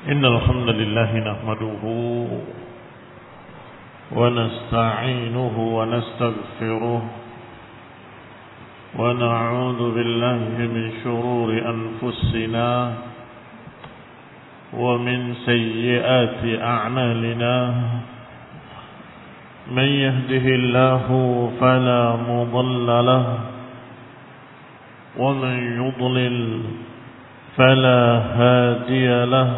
إن الحمد لله نحمده ونستعينه ونستغفره ونعوذ بالله من شرور أنفسنا ومن سيئات أعمالنا من يهده الله فلا مضل له ومن يضلل فلا هادي له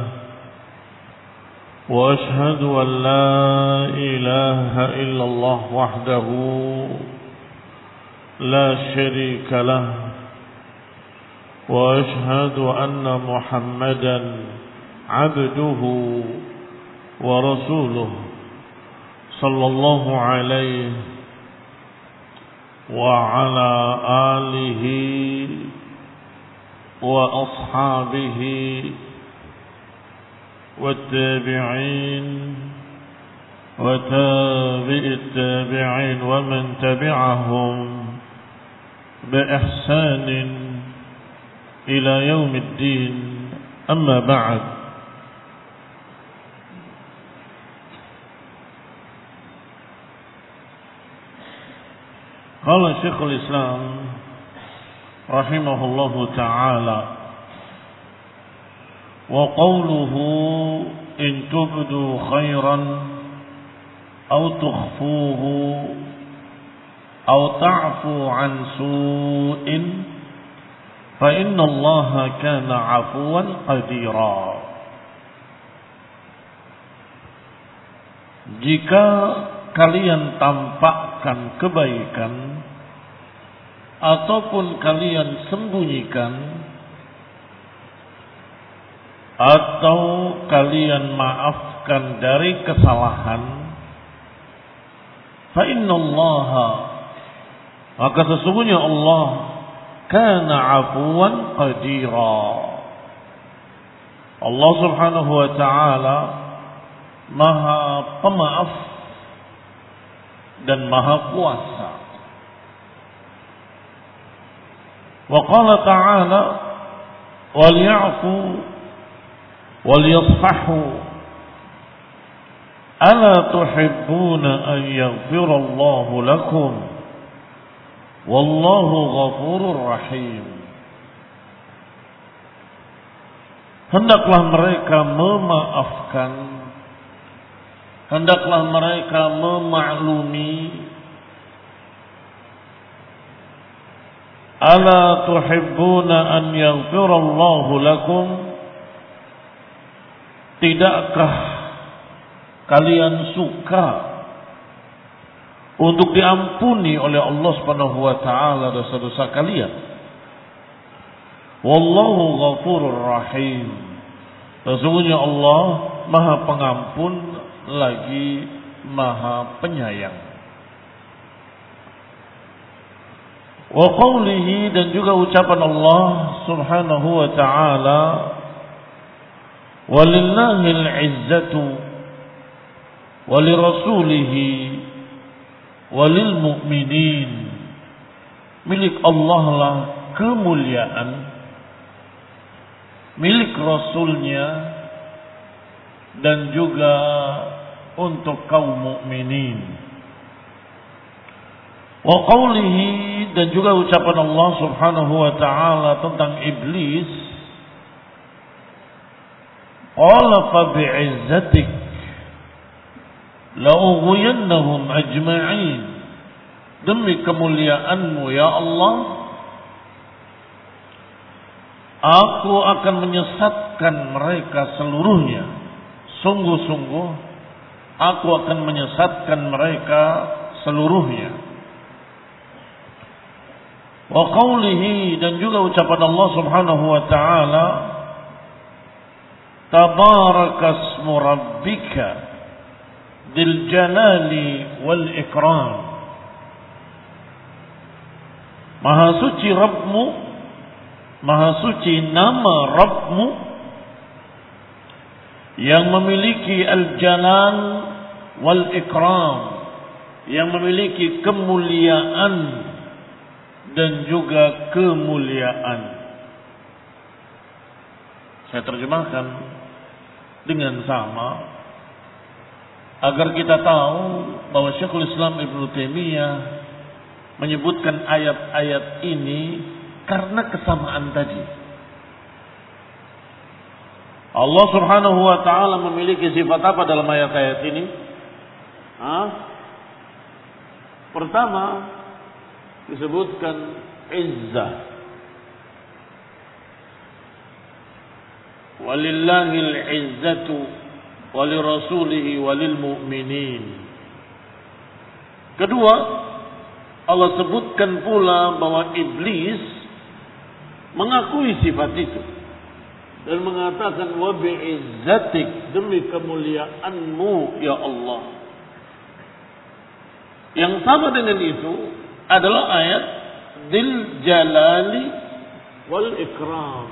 وأشهد أن لا إله إلا الله وحده لا شريك له وأشهد أن محمدا عبده ورسوله صلى الله عليه وعلى آله وأصحابه والتابعين وتابع التابعين ومن تبعهم بإحسان إلى يوم الدين أما بعد قال شيخ الإسلام رحمه الله تعالى وقوله إن تبدوا خيرا أو تخفوه أو تعفو عن سوء فإن الله كان عفوا قديرا. Jika kalian tampakkan kebaikan ataupun kalian sembunyikan atau kalian maafkan dari kesalahan, fa innallaha, maka sesungguhnya Allah kana afuwan qadira. Allah Subhanahu wa taala Maha Pemaaf dan Maha Kuasa. Wa qala ta'ala walyafu walyasfahu ala tuhibbuna an yaghfirallahu lakum wallahu ghafurur rahim. Hendaklah mereka memaafkan, hendaklah mereka memaklumi. Ala tuhibbuna an yaghfirallahu lakum, tidakkah kalian suka untuk diampuni oleh Allah Subhanahu wa taala dosa-dosa kalian? Wallahu ghafurur rahim. Sesungguhnya Allah Maha Pengampun lagi Maha Penyayang. Wa qawlihi, dan juga ucapan Allah Subhanahu wa taala walillahil izzatu walirasulihi walil mu'minin. Milik Allah lah kemuliaan, milik Rasulnya, dan juga untuk kaum mukminin. Wa qawlihi, dan juga ucapan Allah Subhanahu wa taala tentang iblis, qala fa bi'izzatik la'ughwiyannahum ajma'in. Demi kemuliaanmu ya Allah, aku akan menyesatkan mereka seluruhnya. Sungguh-sungguh aku akan menyesatkan mereka seluruhnya. Wa qawlihi, dan juga ucapan Allah Subhanahu wa taala tabarakasmu rabbika dzil jalali wal ikram. Maha suci Rabbmu, maha suci nama Rabbmu yang memiliki al-jalal wal ikram, yang memiliki kemuliaan dan juga kemuliaan. Saya terjemahkan, dengan sama agar kita tahu bahwa Syekhul Islam Ibnu Taimiyah menyebutkan ayat-ayat ini karena kesamaan tadi. Allah Subhanahu wa taala memiliki sifat apa dalam ayat-ayat ini? Pertama disebutkan izzah. Walillahil izzatu walirasulihi walil mu'minin. Kedua, Allah sebutkan pula bahwa iblis mengakui sifat itu dan mengatakan wa bi'izzatik, demi kemuliaanmu ya Allah. Yang sama dengan itu adalah ayat Dzil Jalali wal Ikram.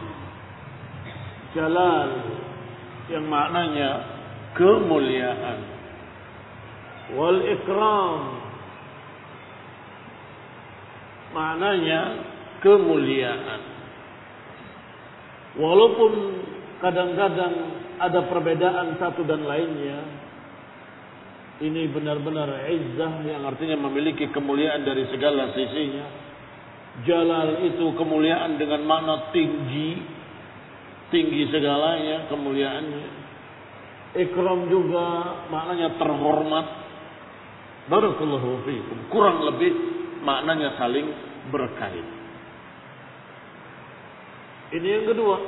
Jalal yang maknanya kemuliaan, wal Ikram maknanya kemuliaan. Walaupun kadang-kadang ada perbedaan satu dan lainnya, ini benar-benar izzah yang artinya memiliki kemuliaan dari segala sisinya. Jalal itu kemuliaan dengan makna tinggi, tinggi segalanya kemuliaannya. Ikram juga maknanya terhormat. Barakallahu fiikum. Kurang lebih maknanya saling berkait. Ini yang kedua.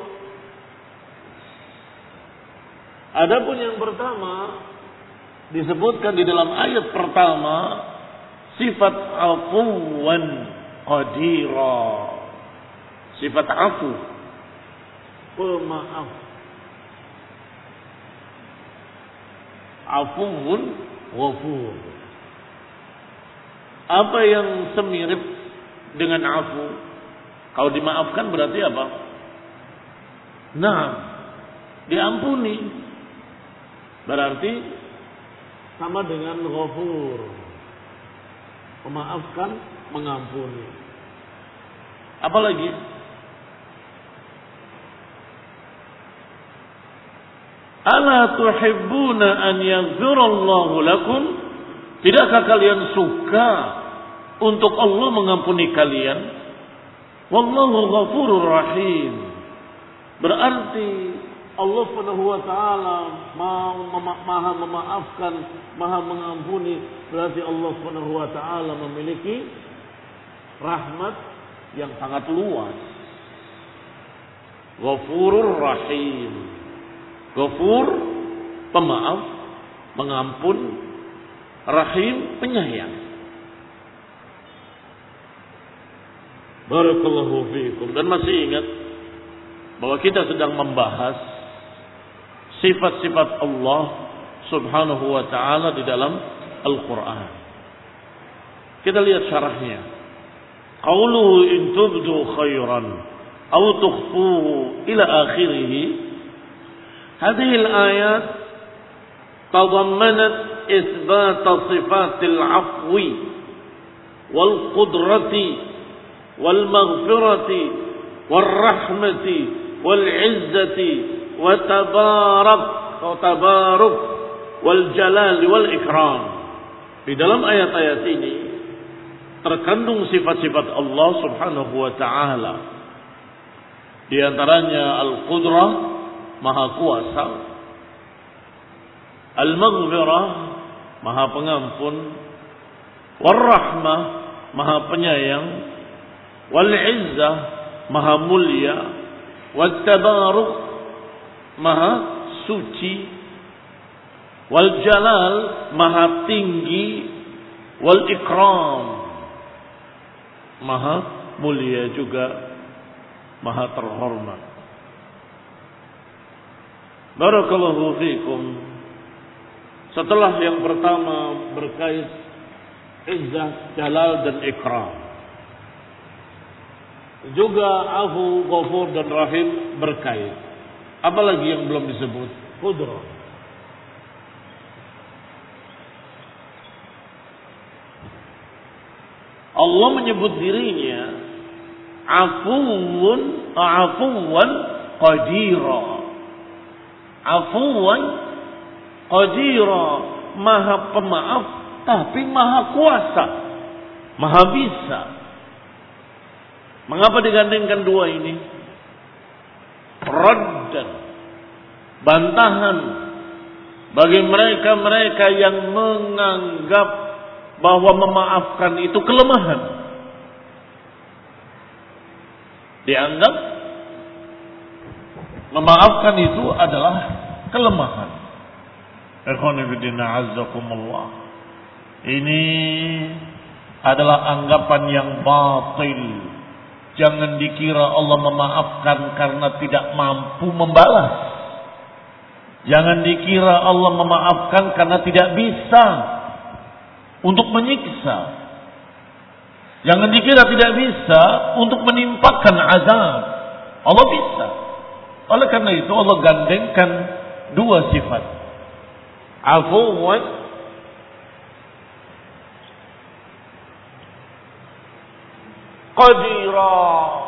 Adapun yang pertama disebutkan di dalam ayat pertama sifat afuwan qadira. Sifat afu, pemaaf. Afuun ghafur. Apa yang semirip dengan afu? Kalau dimaafkan berarti apa? Nah, diampuni. Berarti sama dengan ghafur. Memaafkan, mengampuni. Apalagi? Ala tuhibbuna an yaghfirallahu lakum? Tidakkah kalian suka untuk Allah mengampuni kalian? Wallahu ghafurur rahim. Berarti Allah Subhanahu wa taala maha memaafkan, maha mengampuni. Berarti Allah Subhanahu wa taala memiliki rahmat yang sangat luas. Ghafurur rahim. Ghafur, pemaaf, mengampun, rahim, penyayang. Barakallahu fiikum. Dan masih ingat bahwa kita sedang membahas sifat-sifat Allah Subhanahu wa taala di dalam Al-Qur'an. Kita lihat syarahnya. Qauluhu in tubdu khairan aw tukhfuhu ila akhirih. هذه الآيات تضمنت إثبات صفات العفو والقدرة والمغفرة والرحمة والعزة وتبارك والجلال والإكرام. Di dalam ayat-ayat ini terkandung sifat-sifat Allah Subhanahu wa taala. Di antaranya al-qudrah, Maha kuasa, al-maghfirah, Maha pengampun, war-rahmah, Maha penyayang, wal-izzah, Maha mulia, wat-tabaruk, Maha suci, wal-jalal, Maha tinggi, wal-ikram, Maha mulia juga, Maha terhormat. Barakallahu fiikum. Setelah yang pertama berkait izzah, jalal dan ikram, juga afu, ghafur dan rahim berkait. Apalagi yang belum disebut? Qudrah. Allah menyebut dirinya afuwan qadira. Afuwan qadira, maha pemaaf tapi maha kuasa, maha bisa. Mengapa digandengkan dua ini? Raddan, bantahan bagi mereka-mereka yang menganggap bahwa memaafkan itu kelemahan. Dianggap memaafkan itu adalah kelemahan. Ikhwanifidina azzakumullah. Ini adalah anggapan yang batil. Jangan dikira Allah memaafkan karena tidak mampu membalas. Jangan dikira Allah memaafkan karena tidak bisa untuk menyiksa. Jangan dikira tidak bisa untuk menimpakan azab. Allah bisa. Oleh karena itu Allah gandengkan dua sifat. Afuwan qadira.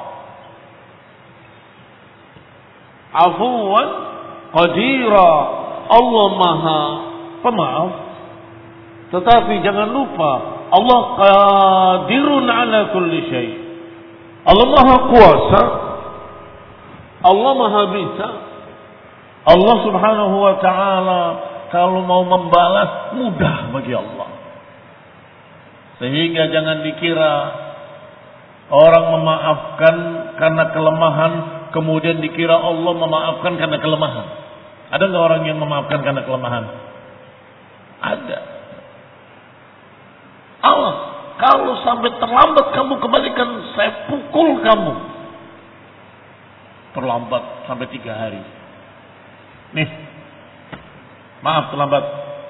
Afuwan qadira. Allah maha pemaaf. Tetapi jangan lupa Allah qadirun ala kulli syai. Allah maha kuasa. Allah maha bisa. Allah subhanahu wa ta'ala kalau mau membalas mudah bagi Allah. Sehingga jangan dikira orang memaafkan karena kelemahan, kemudian dikira Allah memaafkan karena kelemahan. Ada nggak orang yang memaafkan karena kelemahan? Ada. Allah, kalau sampai terlambat kamu kembalikan, saya pukul kamu. Terlambat sampai 3 hari. Nih, maaf terlambat.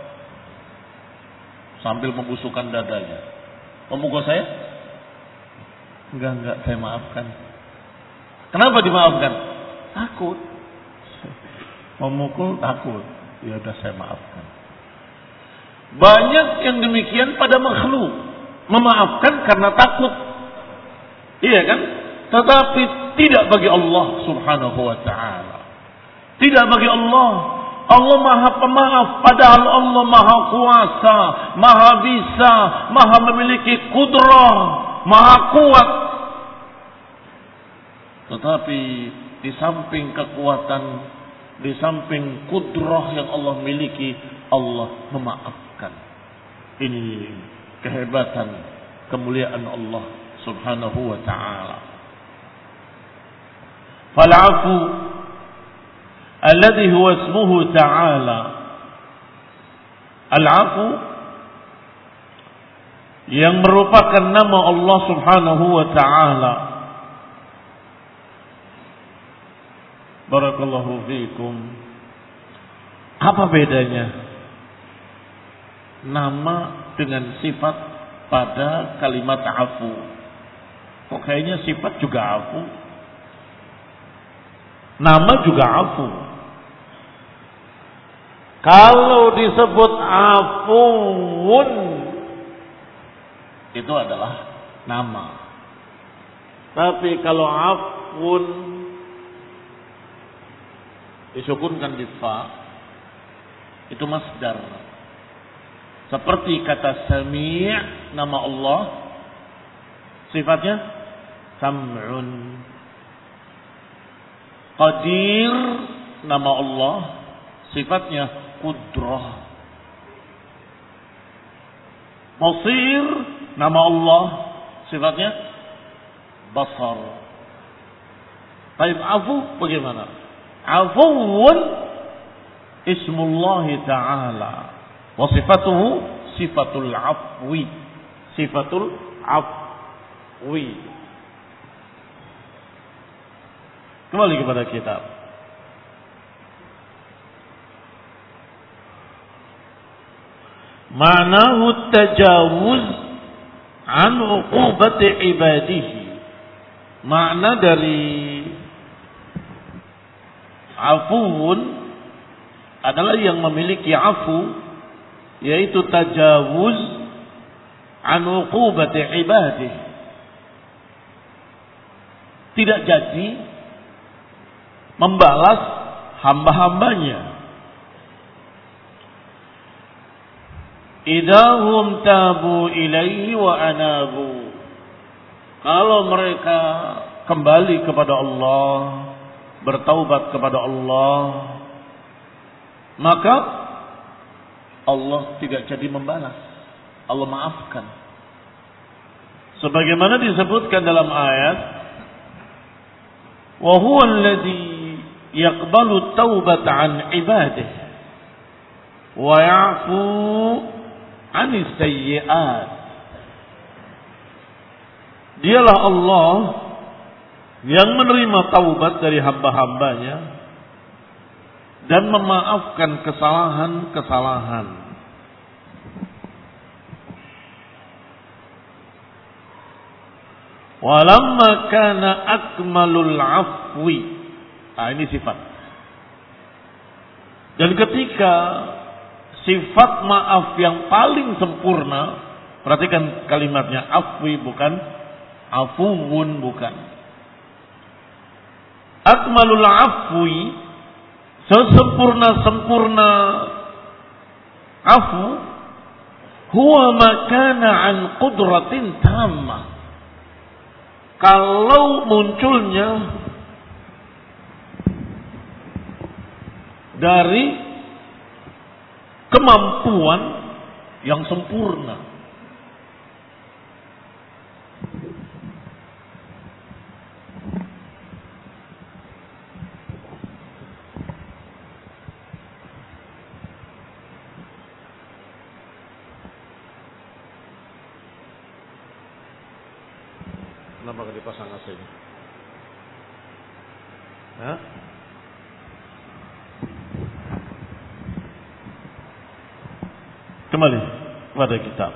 Sambil membusukkan dadanya. Memukul saya? Enggak, saya maafkan. Kenapa dimaafkan? Takut. Memukul takut. Ya udah saya maafkan. Banyak yang demikian pada makhluk. Memaafkan karena takut. Iya kan? Tetapi tidak bagi Allah subhanahu wa ta'ala. Tidak bagi Allah. Allah maha pemaaf. Padahal Allah maha kuasa. Maha bisa. Maha memiliki kudrah. Maha kuat. Tetapi di samping kekuatan, di samping kudrah yang Allah miliki, Allah memaafkan. Ini kehebatan, kemuliaan Allah subhanahu wa ta'ala. Fal'afu alladhi huwa ismuhu ta'ala. Al-afu yang merupakan nama Allah subhanahu wa ta'ala. Barakallahu fiikum. Apa bedanya nama dengan sifat pada kalimat afu? Kok kayaknya sifat juga afu? Nama juga afu. Kalau disebut afuun, itu adalah nama. Tapi kalau afun disukunkan di fa, itu masdar. Seperti kata sami', nama Allah, sifatnya sam'un. Qadir, nama Allah, sifatnya qudrah. Basir, nama Allah, sifatnya basar. Taib afu bagaimana? Afuun ismullah ta'ala wa sifatuhu sifatul afwi. Sifatul afwi. Kembali kepada kitab. Ma'nahu tajawuz an uqubati ibadihi. Makna dari afuun adalah yang memiliki afu, yaitu tajawuz an uqubati ibadihi. Tidak jadi membalas hamba-hambanya. idahum tabu ilaihi wa anabu. Kalau mereka kembali kepada Allah, bertaubat kepada Allah, maka Allah tidak jadi membalas. Allah maafkan. Sebagaimana disebutkan dalam ayat, wa huwa alladhi yaqbalu taubata an ibadihi wa ya'fu 'anis sayyi'at. Dialah Allah yang menerima taubat dari hamba-hambanya dan memaafkan kesalahan-kesalahan. Walamma kana akmalul afwi. Ini sifat. Dan ketika sifat maaf yang paling sempurna, perhatikan kalimatnya, afwi bukan afuwun, bukan. Akmalul afwi, sesempurna-sempurna afu, huwa makana an qudratin tamah. Kalau munculnya dari kemampuan yang sempurna. Kenapa gak dipasang AC-nya? Hah? Kembali kepada kitab.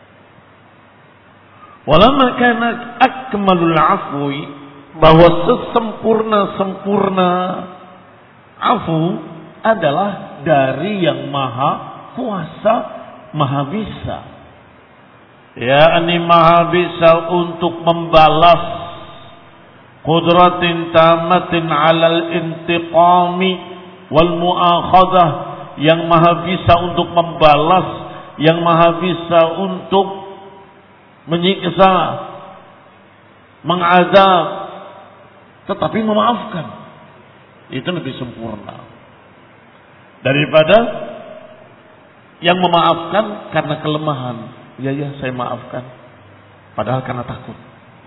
Walamma kana akmalul afwi, bahwa sesempurna-sempurna afu adalah dari yang maha kuasa, maha bisa. Yakni maha bisa untuk membalas, qudratin tamatin alal intiqami wal mu'akhadah, yang maha bisa untuk membalas, yang maha bisa untuk menyiksa, mengazab, tetapi memaafkan. Itu lebih sempurna daripada yang memaafkan karena kelemahan. Ya saya maafkan, padahal karena takut.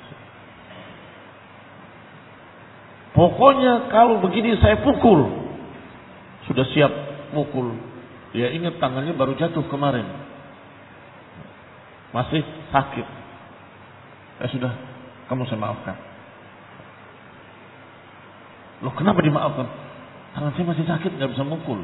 Pokoknya kalau begini saya pukul. Sudah siap mukul. Ya ingat tangannya baru jatuh kemarin, masih sakit. Ya sudah, kamu saya maafkan. Loh kenapa dimaafkan? Tangan saya masih sakit, nggak bisa mukul.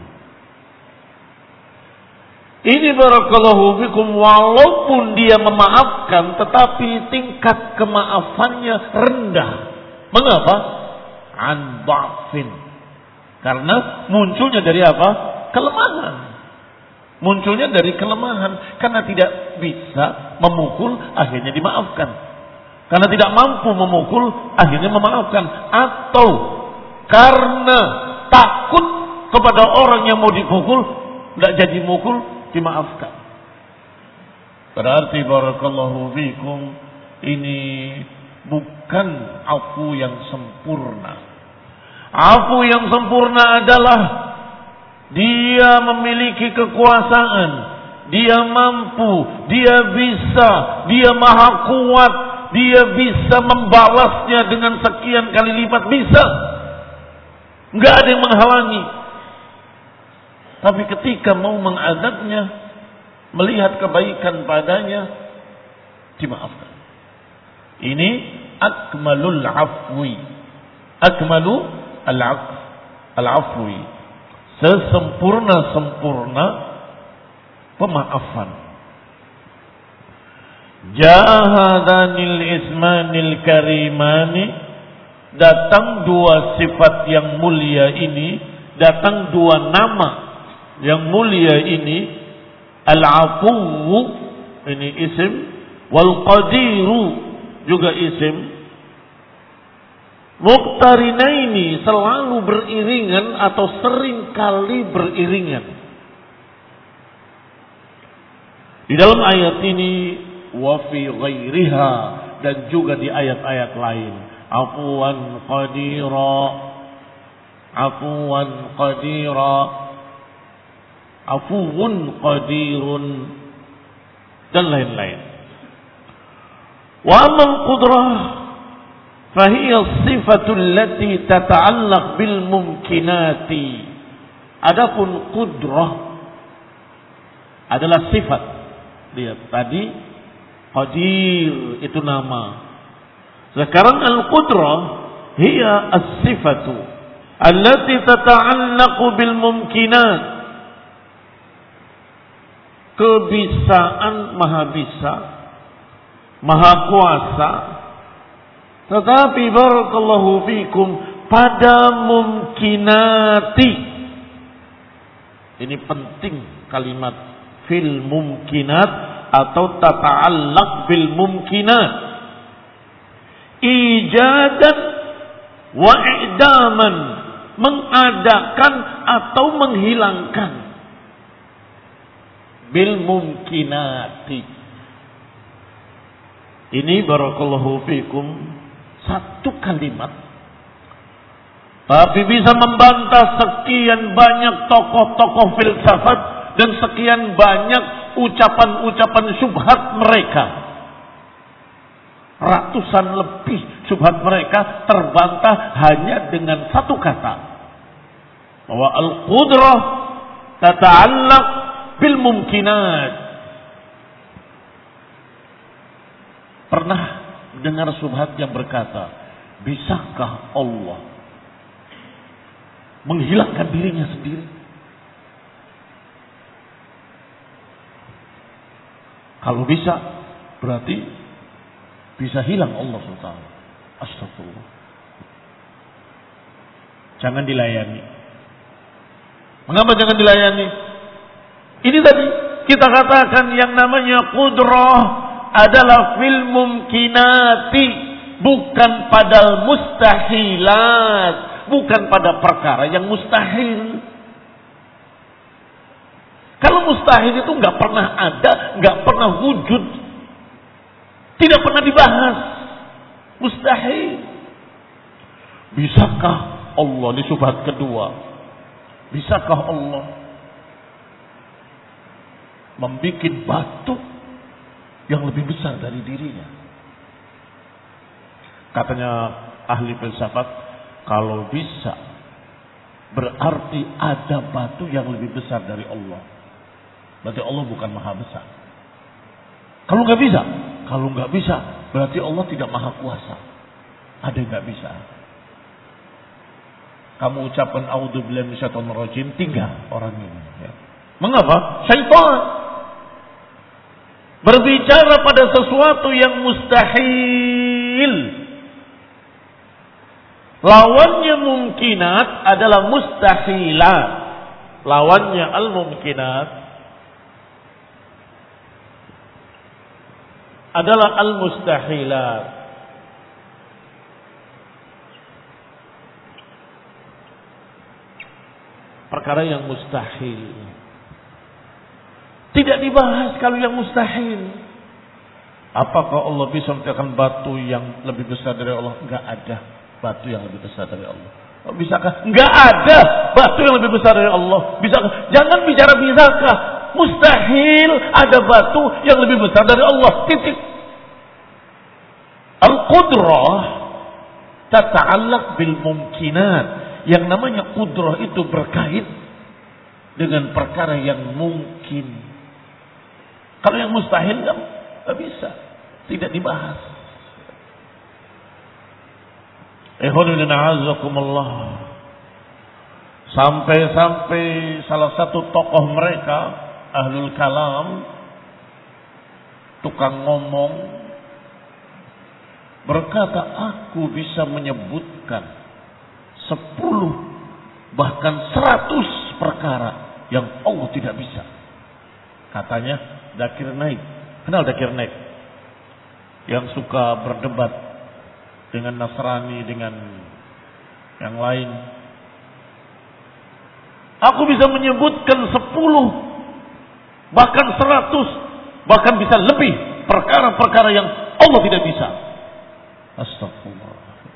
Ini barakallahu fikum, walaupun dia memaafkan, tetapi tingkat kemaafannya rendah. Mengapa? An dha'fin. Karena munculnya dari apa? Kelemahan. Munculnya dari kelemahan. Karena tidak bisa memukul, akhirnya dimaafkan. Karena tidak mampu memukul, akhirnya memaafkan. Atau karena takut kepada orang yang mau dipukul, tidak jadi mukul, dimaafkan. Berarti barakallahu fikum, ini bukan afu yang sempurna. Afu yang sempurna adalah dia memiliki kekuasaan, dia mampu, dia bisa, dia maha kuat, dia bisa membalasnya dengan sekian kali lipat, bisa. Enggak ada yang menghalangi. Tapi ketika mau mengadabnya, melihat kebaikan padanya, dimaafkan. Ini akmalul afwi. Akmalu al-afwi. Sesempurna-sempurna pemaafan. Jahadanil ismanil karimani, datang dua sifat yang mulia ini, datang dua nama yang mulia ini, al-afuwu, ini isim, wal qadiru juga isim, muqtarinaini, selalu beriringan atau sering kali beriringan. Di dalam ayat ini wa fi ghairiha, dan juga di ayat-ayat lain, afuwan qadira, afuwan qadira, afuwun qadirun, dan lain-lain. Wa amal qudrah fahiya sifatul lati tata'allaq bil mumkinati. Adapun qudrah adalah sifat. Lihat tadi qadir itu nama. Sekarang al-qudrah hiya as-sifatu allati tata'allaqu bil mumkinat. Kebisaan maha bisa, maha kuasa, tetapi barakallahu fikum pada mumkinati. Ini penting kalimat fil mumkinat atau tata'allaq bil mumkinat. Ijadan wa i'daman, mengadakan atau menghilangkan. Bil mumkinati. Ini barakallahu fikum satu kalimat, tapi bisa membantah sekian banyak tokoh-tokoh filsafat dan sekian banyak ucapan-ucapan syubhat mereka. Ratusan lebih syubhat mereka terbantah hanya dengan satu kata, bahwa al-qudrah tata'allaq bil mumkinat. Pernah dengar syubhat yang berkata, bisakah Allah menghilangkan dirinya sendiri? Kalau bisa, berarti bisa hilang Allah SWT. Astagfirullah. Jangan dilayani. Mengapa jangan dilayani? Ini tadi kita katakan yang namanya qudrah adalah fil mumkinati, bukan pada mustahilat, bukan pada perkara yang mustahil. Kalau mustahil itu nggak pernah ada, nggak pernah wujud, tidak pernah dibahas. Mustahil. Bisakah Allah, di syubhat kedua, bisakah Allah membuat batu yang lebih besar dari dirinya? Katanya ahli filsafat, kalau bisa berarti ada batu yang lebih besar dari Allah. Berarti Allah bukan maha besar. Kalau nggak bisa, berarti Allah tidak maha kuasa. Ada yang nggak bisa. Kamu ucapkan a'udzubillahi minasyaitonir rajim, tinggal orang ini. Ya. Mengapa? Syaitan berbicara pada sesuatu yang mustahil. Lawannya mungkinat adalah mustahilat. Lawannya al-mumkinat adalah al-mustahilat. Perkara yang mustahil tidak dibahas. Kalau yang mustahil, apakah Allah bisa menciptakan batu yang lebih besar dari Allah? Enggak ada batu yang lebih besar dari Allah. Bisakah? Enggak ada batu yang lebih besar dari Allah. Bisakah? Jangan bicara bisakah. Mustahil ada batu yang lebih besar dari Allah. Titik. Al-qudrah tata'allaq bil mumkinat. Yang namanya qudrah itu berkait dengan perkara yang mungkin. Kalau yang mustahil enggak bisa, tidak dibahas. Sampai-sampai salah satu tokoh mereka, ahlul kalam, tukang ngomong, berkata, aku bisa menyebutkan 10 bahkan 100 perkara yang Allah tidak bisa. Katanya Zakir Naik. Kenal Zakir Naik? Yang suka berdebat dengan Nasrani, dengan yang lain. Aku bisa menyebutkan 10 bahkan 100 Bahkan bisa lebih perkara-perkara yang Allah tidak bisa. Astagfirullah.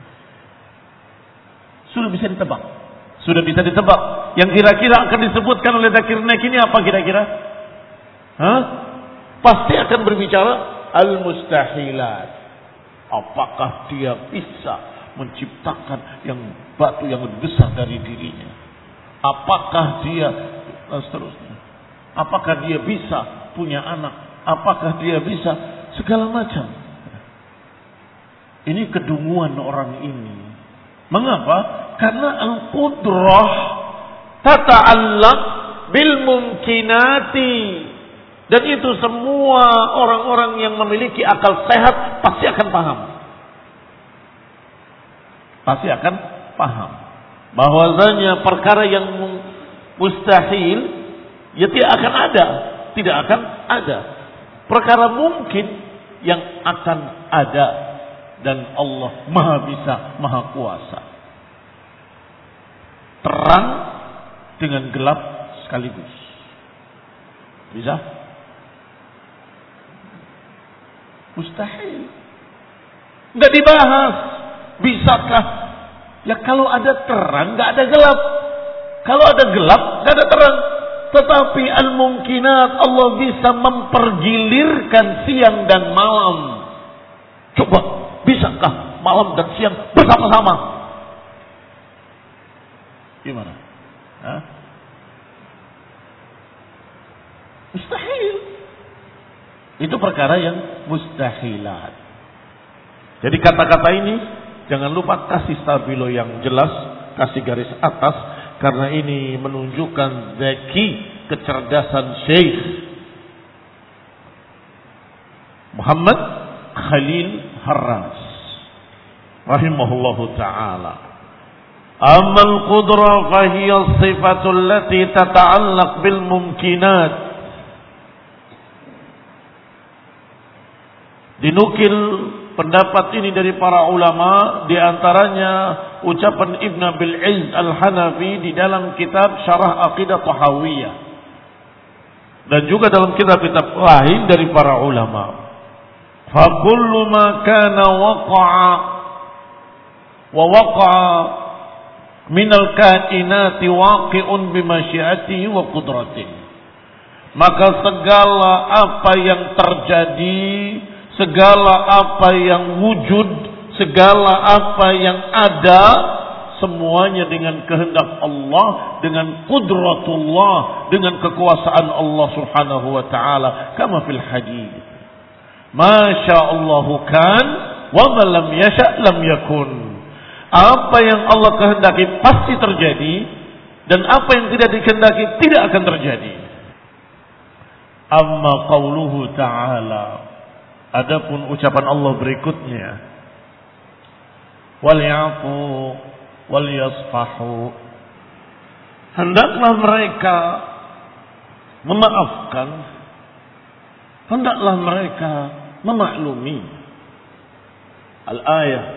Sudah bisa ditebak. Sudah bisa ditebak. Yang kira-kira akan disebutkan oleh Zakir Naik ini apa kira-kira? Pasti akan berbicara al-mustahilat. Apakah dia bisa menciptakan yang batu yang lebih besar dari dirinya? Apakah dia seterusnya? Apakah dia bisa punya anak? Apakah dia bisa segala macam? Ini kedunguan orang ini. Mengapa? Karena al-qudrah tata'allaq bil mumkinati. Dan itu semua orang-orang yang memiliki akal sehat pasti akan paham. Pasti akan paham. Bahwasanya perkara yang mustahil ya tidak akan ada. Tidak akan ada. Perkara mungkin yang akan ada. Dan Allah maha bisa, maha kuasa. Terang dengan gelap sekaligus. Bisa? Mustahil. Enggak dibahas. Bisakah? Ya kalau ada terang, enggak ada gelap. Kalau ada gelap, enggak ada terang. Tetapi al-mumkinat Allah bisa mempergilirkan siang dan malam. Coba, bisakah malam dan siang bersama-sama? Gimana? Mustahil. Itu perkara yang mustahilat. Jadi kata-kata ini jangan lupa kasih stabilo yang jelas, kasih garis atas, karena ini menunjukkan zaki, kecerdasan Syekh Muhammad Khalil Harras rahimahullahu ta'ala. Amal qudrah fahiya sifatul lati tata'allaq bil mumkinat. Dinukil pendapat ini dari para ulama, di antaranya ucapan Ibn Abil Izz Al-Hanafi di dalam kitab Syarah Aqidah Tahawiyah, dan juga dalam kitab-kitab lain dari para ulama. Fa kullu ma kana waqa'a wa waqa'a min al-kainati waqi'un bi masyiatihi wa qudratihi. Maka segala apa yang terjadi, segala apa yang wujud, segala apa yang ada, semuanya dengan kehendak Allah, dengan qudratullah, dengan kekuasaan Allah Subhanahu wa taala. Kama fil hadits, ma sya'allahu kan wa ma lam yasha' lam yakun. Apa yang Allah kehendaki pasti terjadi, dan apa yang tidak dikehendaki tidak akan terjadi. Amma qauluhu ta'ala, adapun ucapan Allah berikutnya, wal ya'fu wal yasfahu, hendaklah mereka memaafkan, hendaklah mereka memaklumi. Al-ayah.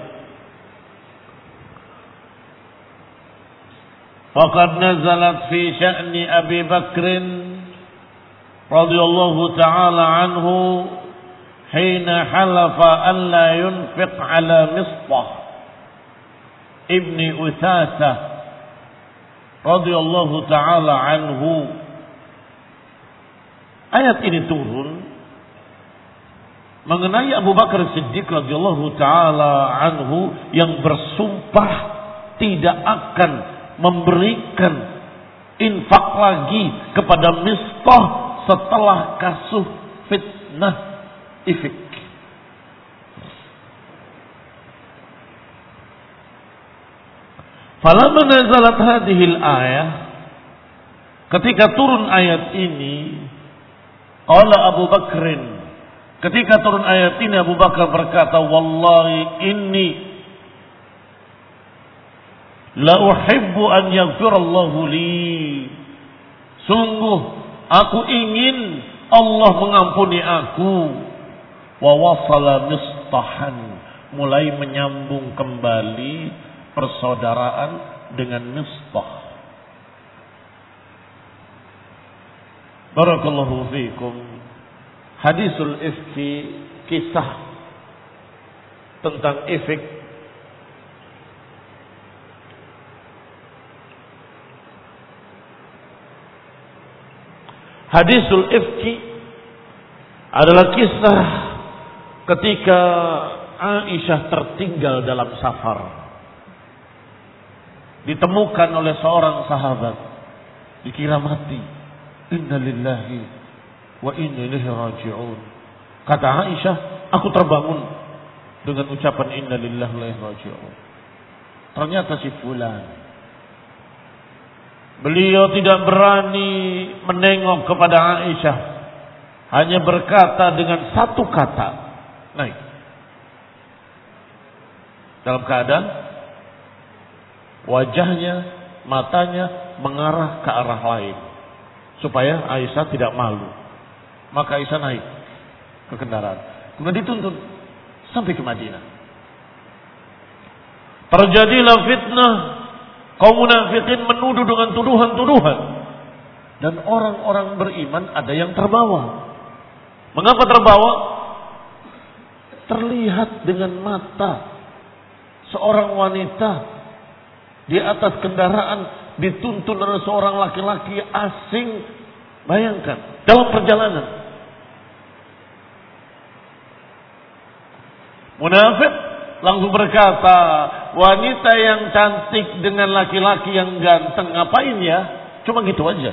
Faqad nazalat fi sya'ni Abi Bakr radhiyallahu ta'ala anhu hina halafa an la yunfiq ala Mistah ibni Uthasah radhiyallahu ta'ala anhu. Ayat ini turun mengenai Abu Bakar Siddiq radhiyallahu ta'ala anhu yang bersumpah tidak akan memberikan infak lagi kepada Mistah setelah kasus fitnah ifk. Falamma nazalat hadhil ayah, ketika turun ayat ini, qala Abu Bakrin, ketika turun ayat ini Abu Bakar berkata, wallahi inni la uhibbu an yaghfirallahu li. Sungguh aku ingin Allah mengampuni aku. Wa wasala Mistahan, mulai menyambung kembali persaudaraan dengan Mistah. Barakallahu fiikum. Hadisul ifki, kisah tentang ifk. Hadisul ifki adalah kisah ketika Aisyah tertinggal dalam safar. Ditemukan oleh seorang sahabat, dikira mati. Inna lillahi wa inna ilaihi raji'un. Kata Aisyah, aku terbangun dengan ucapan inna lillahi wa inna ilaihi raji'un. Ternyata si fulan. Beliau tidak berani menengok kepada Aisyah. Hanya berkata dengan satu kata, naik. Dalam keadaan wajahnya, matanya mengarah ke arah lain. Supaya Aisyah tidak malu. Maka Aisyah naik ke kendaraan. Kemudian dituntun sampai ke Madinah. Terjadilah fitnah. Kaum munafikin menuduh dengan tuduhan-tuduhan. Dan orang-orang beriman ada yang terbawa. Mengapa terbawa? Terlihat dengan mata seorang wanita di atas kendaraan dituntun oleh seorang laki-laki asing. Bayangkan, dalam perjalanan. Munafik langsung berkata, wanita yang cantik dengan laki-laki yang ganteng, ngapain ya? Cuma gitu aja.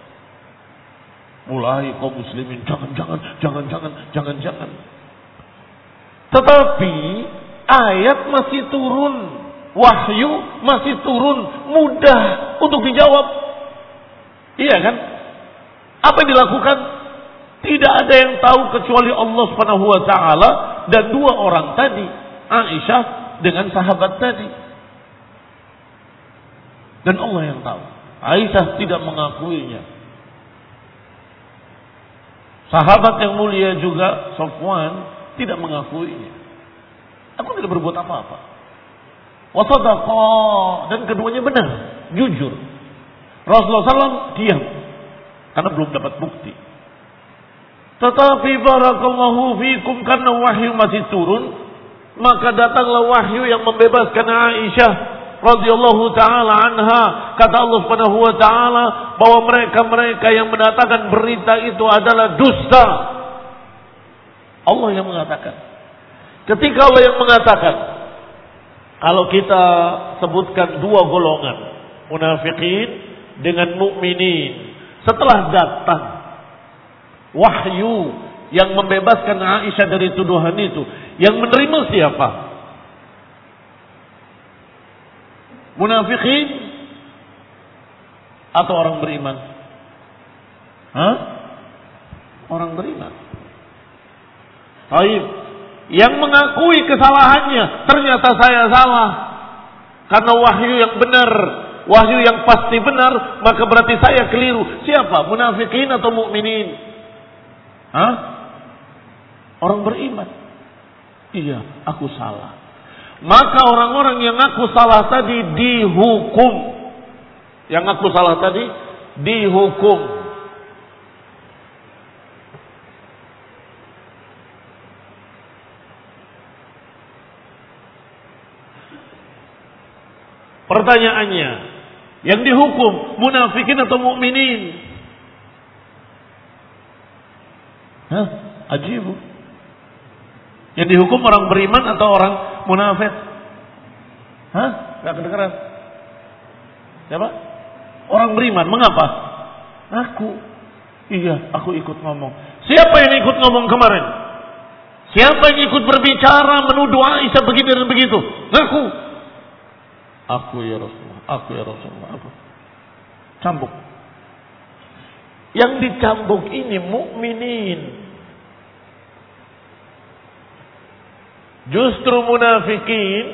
Mulai kaum muslimin, jangan. Tetapi ayat masih turun, wahyu masih turun, mudah untuk dijawab. Iya kan? Apa yang dilakukan? Tidak ada yang tahu kecuali Allah Subhanahu wa taala dan dua orang tadi, Aisyah dengan sahabat tadi. Dan Allah yang tahu. Aisyah tidak mengakuinya. Sahabat yang mulia juga, Safwan, tidak mengakuinya. Aku tidak berbuat apa-apa. Wasadaqa, dan keduanya benar, jujur. Rasulullah SAW diam karena belum dapat bukti. Tetapi barakallahu fikum, karena wahyu masih turun, maka datanglah wahyu yang membebaskan Aisyah radhiyallahu taala anha. Kata Allah Subhanahu wa taala bahwa mereka yang mendatangkan berita itu adalah dusta. Allah yang mengatakan. Ketika Allah yang mengatakan, kalau kita sebutkan dua golongan, munafikin dengan mukminin, setelah datang wahyu yang membebaskan Aisyah dari tuduhan itu, yang menerima siapa? Munafikin atau orang beriman? Hah? Orang beriman. Baik. Yang mengakui kesalahannya, ternyata saya salah. Karena wahyu yang benar, wahyu yang pasti benar, maka berarti saya keliru. Siapa? Munafikin atau mukminin? Hah? Orang beriman. Iya, aku salah. Maka orang-orang yang aku salah tadi dihukum. Yang aku salah tadi dihukum. Pertanyaannya, yang dihukum munafikin atau mukminin? Hah? Ajib. Yang dihukum orang beriman atau orang munafik? Hah? Gak kedengeran? Siapa? Orang beriman. Mengapa? Aku. Iya, aku ikut ngomong. Siapa yang ikut ngomong kemarin? Siapa yang ikut berbicara menuduh Aisyah begini dan begitu? Aku. Aku ya Rasulullah. Aku ya Rasulullah. Aku. Cambuk. Yang dicambuk ini mukminin. Justru munafikin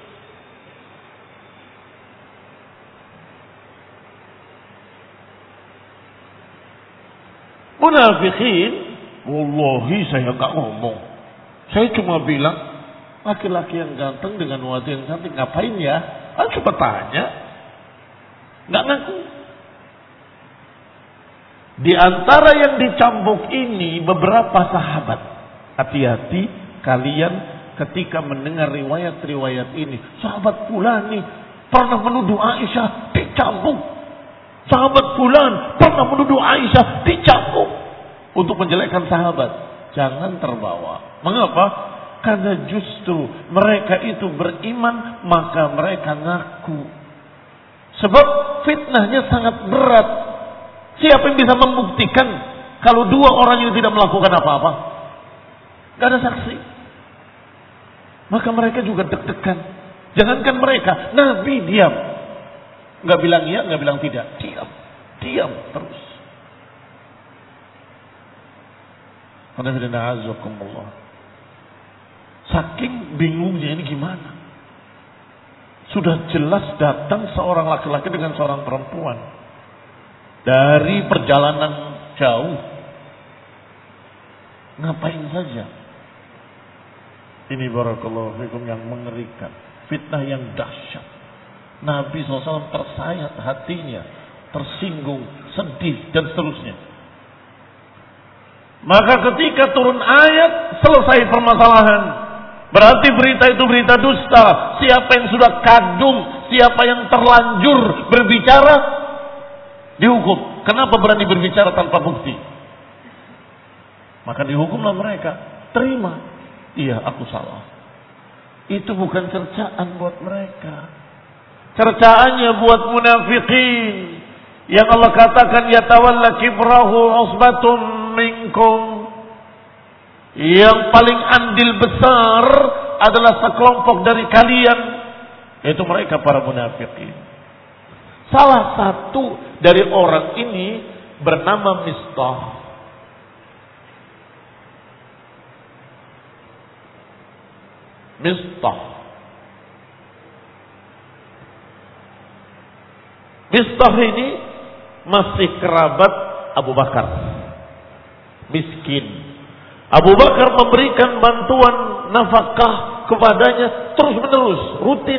wallahi saya enggak ngomong. Saya cuma bilang laki-laki yang ganteng dengan wanita yang cantik ngapain ya? Coba tanya. Enggak ngaku. Di antara yang dicambuk ini beberapa sahabat. Hati-hati kalian ketika mendengar riwayat-riwayat ini. Sahabat fulan nih pernah menuduh Aisyah dicambuk. Sahabat fulan pernah menuduh Aisyah dicambuk. Untuk menjelekkan sahabat. Jangan terbawa. Mengapa? Karena justru mereka itu beriman, maka mereka ngaku. Sebab fitnahnya sangat berat. Siapa yang bisa membuktikan kalau dua orang ini tidak melakukan apa-apa? Gak ada saksi. Maka mereka juga deg-degan. Jangankan mereka, Nabi diam. Gak bilang iya, gak bilang tidak. Diam. Diam terus. Saking bingungnya ini gimana? Sudah jelas datang seorang laki-laki dengan seorang perempuan. Dari perjalanan jauh. Ngapain saja? Ini barakallahu fikum yang mengerikan. Fitnah yang dahsyat. Nabi SAW tersayat hatinya. Tersinggung, sedih dan seterusnya. Maka ketika turun ayat, selesai permasalahan. Berarti berita itu berita dusta. Siapa yang sudah kadung, siapa yang terlanjur berbicara, dihukum. Kenapa berani berbicara tanpa bukti? Maka dihukumlah mereka. Terima. Iya, aku salah. Itu bukan cercaan buat mereka. Cercaannya buat munafikin. Yang Allah katakan, yatawalla kibrahu usbatun minkum. Yang paling andil besar adalah sekelompok dari kalian. Yaitu mereka para munafikin. Salah satu dari orang ini bernama Mistah. Mistah ini masih kerabat Abu Bakar. Miskin. Abu Bakar memberikan bantuan nafkah kepadanya terus menerus, rutin.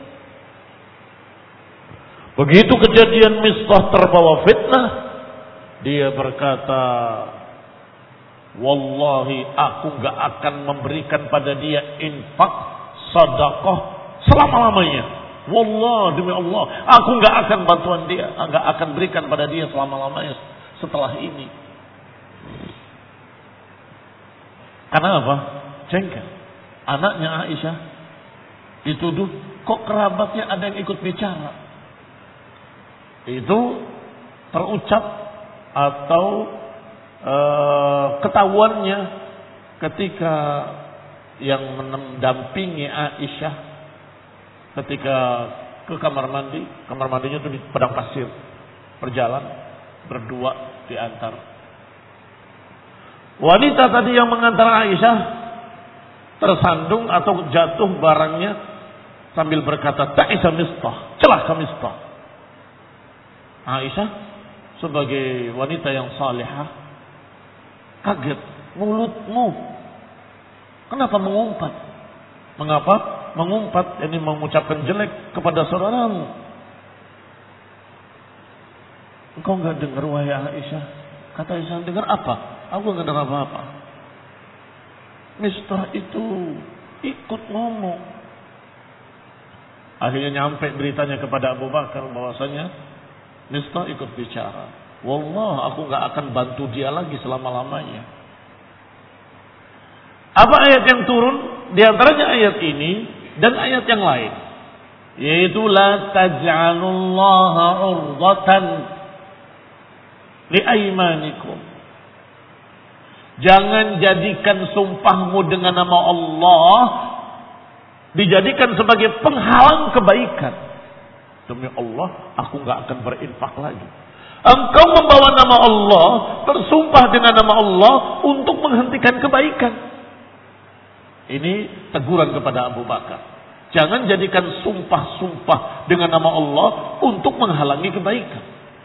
Begitu kejadian Mistah terbawa fitnah, dia berkata, wallahi aku gak akan memberikan pada dia infak, sedekah selama-lamanya. Wallah, demi Allah, aku gak akan bantuan dia, gak akan berikan pada dia selama-lamanya setelah ini. Karena apa? Jengkel. Anaknya Aisyah dituduh, kok kerabatnya ada yang ikut bicara. Itu terucap atau ketahuannya ketika yang mendampingi Aisyah ketika ke kamar mandi. Kamar mandinya itu di padang pasir, berjalan berdua diantar. Wanita tadi yang mengantar Aisyah tersandung atau jatuh barangnya sambil berkata, ta'isa Mistah, celaka Mistah. Aisyah sebagai wanita yang salihah kaget, mulutmu kenapa mengumpat? Mengapa mengumpat? Ini mengucapkan jelek kepada saudaramu. Engkau enggak dengar wahai Aisyah? Kata Aisyah, dengar apa? Aku enggak dengar apa-apa. Mistah itu ikut ngomong. Akhirnya nyampe beritanya kepada Abu Bakar bahwasanya Mistah ikut bicara. Wallah, aku enggak akan bantu dia lagi selama-lamanya. Apa ayat yang turun? Di antaranya ayat ini dan ayat yang lain, yaitu la taj'alullaha 'urdatan liaymanikum. Jangan jadikan sumpahmu dengan nama Allah dijadikan sebagai penghalang kebaikan. Demi Allah, aku enggak akan berinfak lagi. Engkau membawa nama Allah, bersumpah dengan nama Allah untuk menghentikan kebaikan. Ini teguran kepada Abu Bakar. Jangan jadikan sumpah-sumpah dengan nama Allah untuk menghalangi kebaikan.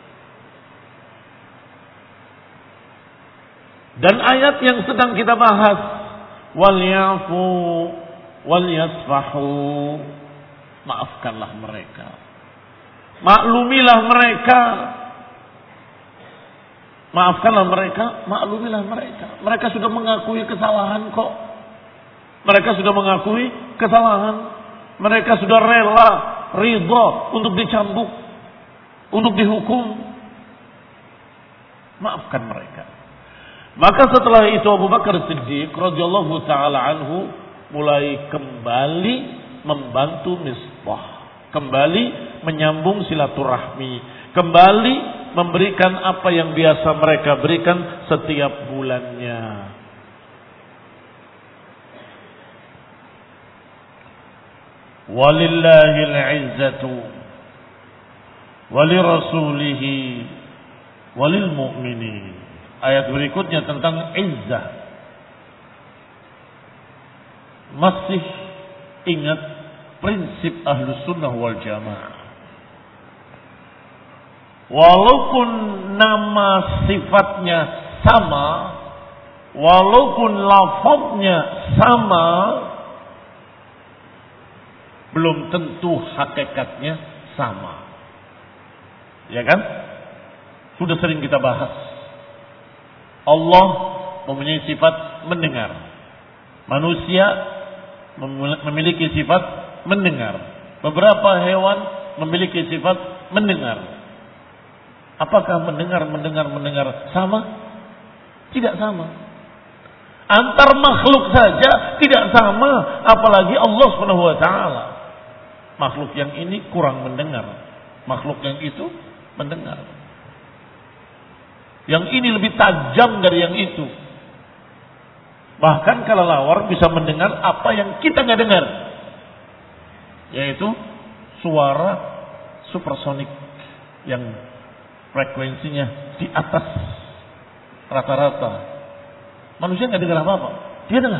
Dan ayat yang sedang kita bahas, wal yafu wal yasfahu, maafkanlah mereka, maklumilah mereka, Maafkanlah mereka, maklumilah mereka. Mereka sudah mengakui kesalahan kok. Mereka sudah mengakui kesalahan. Mereka sudah rela, ridha untuk dicambuk, untuk dihukum. Maafkan mereka. Maka setelah itu Abu Bakar Siddiq radhiyallahu taala anhu mulai kembali membantu Mistah, kembali menyambung silaturahmi, kembali memberikan apa yang biasa mereka berikan setiap bulannya. Walillahil izzatu walirasulihi walil mu'minin. Ayat berikutnya tentang izzah. Masih ingat prinsip Ahlus Sunnah wal Jamaah. Walaupun nama sifatnya sama, walaupun lafaznya sama, belum tentu hakikatnya sama. Ya kan? Sudah sering kita bahas. Allah mempunyai sifat mendengar. Manusia memiliki sifat mendengar. Beberapa hewan memiliki sifat mendengar. Apakah mendengar sama? Tidak sama. Antar makhluk saja tidak sama, apalagi Allah Subhanahu wa taala. Makhluk yang ini kurang mendengar, makhluk yang itu mendengar. Yang ini lebih tajam dari yang itu. Bahkan kelelawar bisa mendengar apa yang kita nggak dengar, yaitu suara supersonik yang frekuensinya di atas rata-rata. Manusia nggak dengar apa-apa, dia dengar.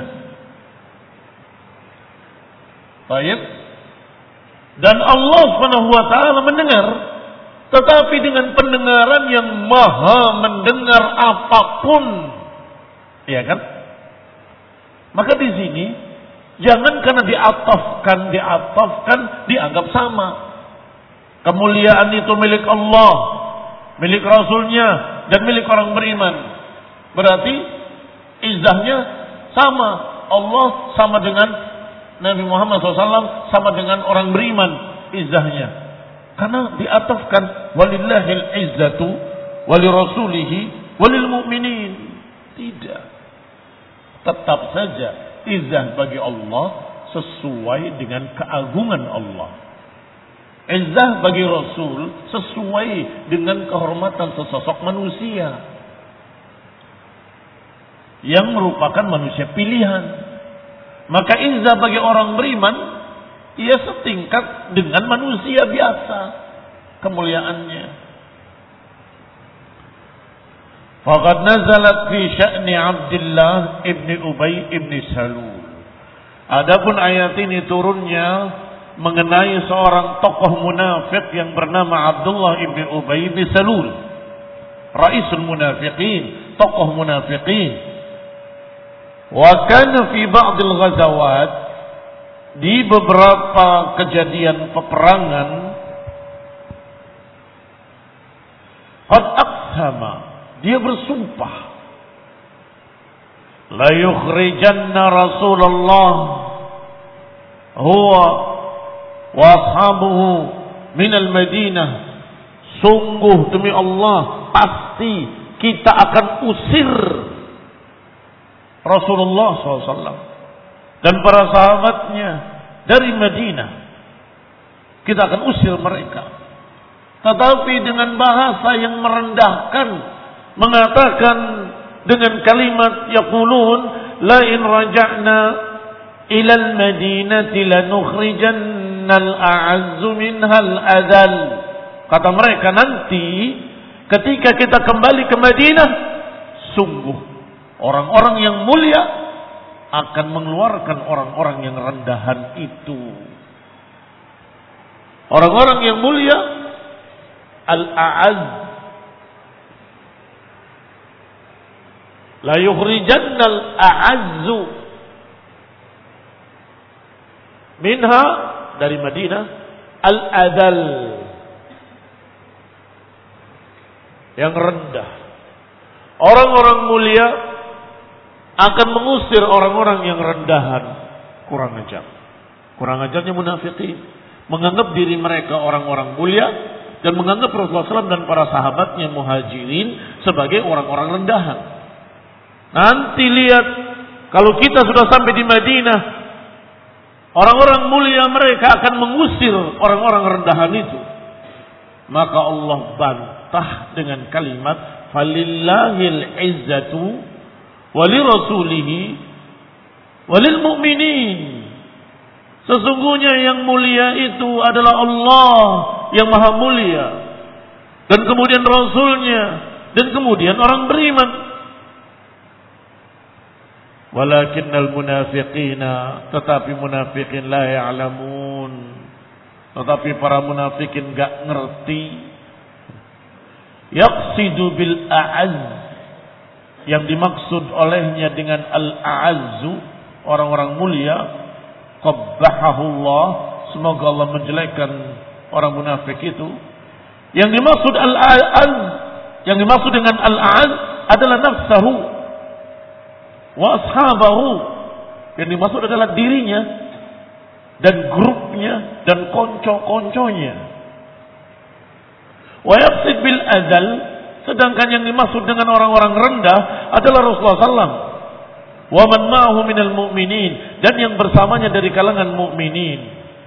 Baik. Dan Allah Subhanahu wa taala mendengar, tetapi dengan pendengaran yang maha mendengar apapun. Iya kan? Maka di sini jangan karena diatafkan dianggap sama. Kemuliaan itu milik Allah, milik Rasulnya, dan milik orang beriman. Berarti izzahnya sama. Allah sama dengan Nabi Muhammad SAW, sama dengan orang beriman izzahnya. Karena diatafkan walillahil izzatu walirasulihi walil mu'minin. Tidak. Tetap saja izzah bagi Allah sesuai dengan keagungan Allah. Izzah bagi Rasul sesuai dengan kehormatan sesosok manusia yang merupakan manusia pilihan. Maka izzah bagi orang beriman, ia setingkat dengan manusia biasa kemuliaannya. Faqad nazalat fi sya'ni Abdullah ibni Ubay ibni Salul. Adapun ayat ini turunnya mengenai seorang tokoh munafik yang bernama Abdullah ibni Ubay ibni Salul, raisul munafiqin, tokoh munafiqin. Wa kana fi ba'dil ghazawat, di beberapa kejadian peperangan, qad aqsama, dia bersumpah, la yukhrijanna Rasulullah huwa wa ashabuhu minal Madinah. Sungguh demi Allah, pasti kita akan usir Rasulullah SAW dan para sahabatnya dari Madinah. Kita akan usir mereka. Tetapi dengan bahasa yang merendahkan, mengatakan dengan kalimat yaqulun la in raja'na ila al-madinati lanukhrijanna al-a'azzu minha al-adhal. Kata mereka, nanti ketika kita kembali ke Madinah, sungguh orang-orang yang mulia akan mengeluarkan orang-orang yang rendahan itu. Orang-orang yang mulia al-a'azz, la yukhrijanna al-a'azzu minha, dari Madinah, al-adal, yang rendah. Orang-orang mulia akan mengusir orang-orang yang rendahan, kurang ajar. Kurang ajarnya munafikin, menganggap diri mereka orang-orang mulia dan menganggap Rasulullah SAW dan para sahabatnya muhajirin sebagai orang-orang rendahan. Nanti lihat, kalau kita sudah sampai di Madinah, orang-orang mulia mereka akan mengusir orang-orang rendahan itu. Maka Allah bantah dengan kalimat falillahil izzatu walirasulihi walil mu'minin. Sesungguhnya yang mulia itu adalah Allah yang maha mulia, dan kemudian Rasulnya, dan kemudian orang beriman. Walakinnal munafiqina, tetapi munafikin la ya'lamun, tetapi para munafikin gak ngerti. Yaqsidu bil a'az, yang dimaksud olehnya dengan al-a'azzu, orang-orang mulia, qabbahahullah, semoga Allah menjelekkan orang munafik itu. Yang dimaksud al-a'az, yang dimaksud dengan al-a'az adalah nafsahu wa ashabahu, yang dimaksud adalah dirinya dan grupnya dan konco-konconya. Wa yaqsid bil azal, sedangkan yang dimaksud dengan orang-orang rendah adalah Rasulullah SAW. Wa man ma'ahu minal mu'minin, dan yang bersamanya dari kalangan mukminin.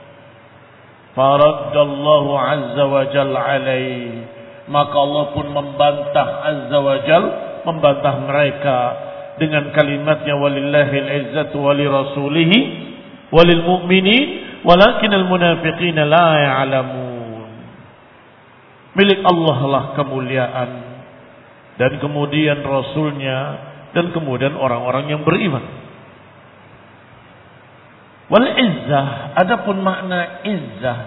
Faraddallahu azza wa jalla alaih, maka Allah pun membantah azza wa jal, membantah mereka dengan kalimatnya walillahil izzatu walirasulihi walil mu'minin walakinal munafiqina la ya'lamun. Milik Allah lah kemuliaan, dan kemudian Rasulnya, dan kemudian orang-orang yang beriman. Wal izzah, adapun makna izzah,